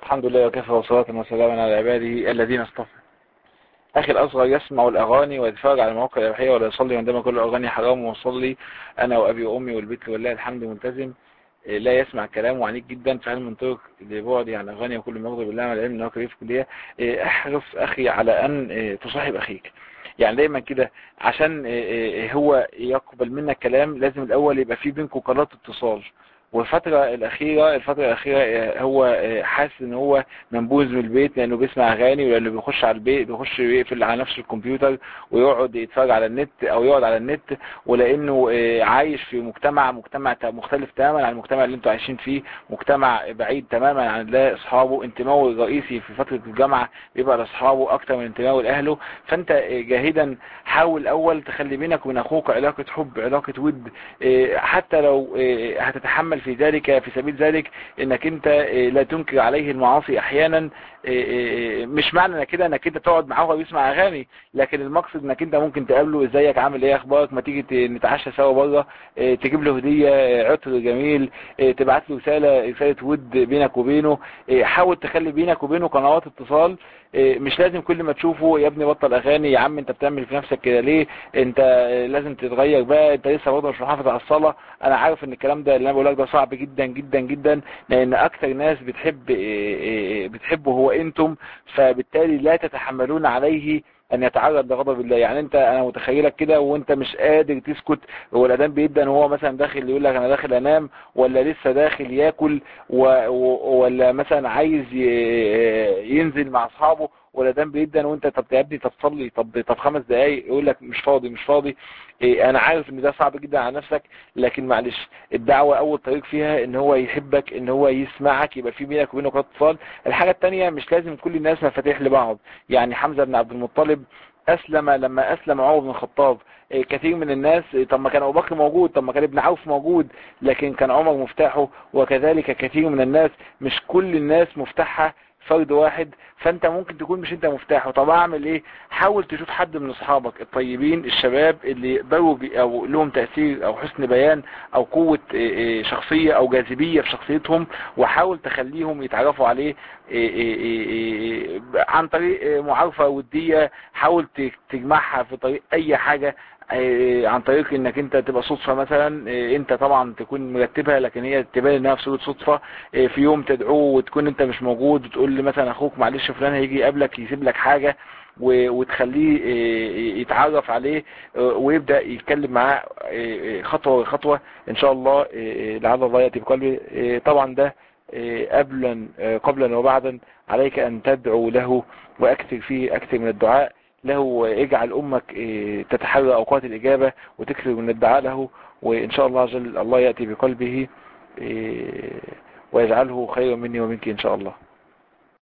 الحمد لله وكفى وصلاة وسلاما على عباده الذين اصطفى. أخي الأصغر يسمع الأغاني ويتفرج على المواقع الإباحية ولا يصلي عندما كل الأغاني حرام، وصلي أنا وأبي وأمي والبيت ولله الحمد ملتزم. لا يسمع كلام وعنيد جدا، فهل من طرق لبعد عن أغاني وكل ما يغضب بالله مع العلم أنه كبير في الكلية؟ احرص أخي على أن تصاحب أخيك، يعني دايما كده عشان هو يقبل منك كلام لازم الأول يبقى في بينكم قناة اتصال. والفترة الأخيرة هو حاسس ان هو منبوذ من البيت لأنه بيسمع أغاني، ولأنه بيخش على البيت بيخش يقفل على نفسه الكمبيوتر ويقعد يتفرج على النت أو يقعد على النت، ولأنه عايش في مجتمع مختلف تماما عن المجتمع اللي انتوا عايشين فيه، مجتمع بعيد تماما عن الله. أصحابه انتمائه الرئيسي في فترة الجامعة بيبقى لأصحابه أكتر من انتمائه لأهله. فأنت جاهدا حاول أول تخلي بينك وبين أخوك علاقة حب، علاقة ود، حتى لو هتتحمل في ذلك في سبيل ذلك انك انت لا تنكر عليه المعاصي احيانا. مش معنى كده انك انت تقعد معاه ويسمع اغاني، لكن المقصد انك انت ممكن تقابله، ازيك عامل ايه اخبارك، ما تيجي نتعشى سوا بره، تجيب له هديه، عطر جميل، تبعت له رساله ود بينك وبينه. حاول تخلي بينك وبينه قنوات اتصال. مش لازم كل ما تشوفه يا ابني بطل اغاني، يا عم انت بتعمل في نفسك كده ليه، انت لازم تتغير بقى، انت لسه برضه مش محافظ على الصلاه. انا عارف ان الكلام ده اللي انا بقول لك ده صعب جدا جدا جدا، لان اكتر ناس بتحبه هو انتم، فبالتالي لا تتحملون عليه ان يتعرض لغضب الله. يعني انا متخيلك كده وانت مش قادر تسكت، هو الاذان بيبدا وهو مثلا داخل يقول لك انا داخل انام، ولا لسه داخل ياكل، ولا مثلا عايز ينزل مع اصحابه، ولا ده بيبدا وانت طب يا ابني طب صلي، طب 5 دقايق، يقول لك مش فاضي مش فاضي. انا عارف ان ده صعب جدا على نفسك، لكن معلش الدعوة اول طريق فيها ان هو يحبك، ان هو يسمعك، يبقى في بينك وبينه قناة اتصال. الحاجة التانية مش لازم كل الناس مفاتيح لبعض، يعني حمزة بن عبد المطلب اسلم لما اسلم عمر بن الخطاب. كثير من الناس طب ما كان ابو بكر موجود، طب ما كان ابن عوف موجود، لكن كان عمر مفتاحه. وكذلك كثير من الناس، مش كل الناس مفتاحها فرد واحد، فانت ممكن تكون مش انت مفتاحه. طب اعمل ايه؟ حاول تشوف حد من اصحابك الطيبين الشباب اللي يقدروا او لهم تأثير او حسن بيان او قوة شخصية او جاذبية في شخصيتهم، وحاول تخليهم يتعرفوا عليه عن طريق معارفة ودية. حاول تجمعها في طريق اي حاجة، عن طريق انك انت تبقى صدفة مثلا، انت طبعا تكون مرتبها لكن هي تبان انها في صورة صدفة. في يوم تدعوه وتكون انت مش موجود، وتقول لي مثلا اخوك معلش فلان هيجي يقابلك يسيب لك حاجة، وتخليه يتعرف عليه ويبدأ يتكلم معاه خطوة بخطوة ان شاء الله، لعل الله يأتي بقلبه. طبعا ده قبلا وبعدا عليك ان تدعو له، واكثر فيه اكثر من الدعاء له. اجعل امك تتحرى اوقات الاجابة وتكثر من الدعاء له، وان شاء الله الله يأتي بقلبه ويجعله خيرا مني ومنك ان شاء الله.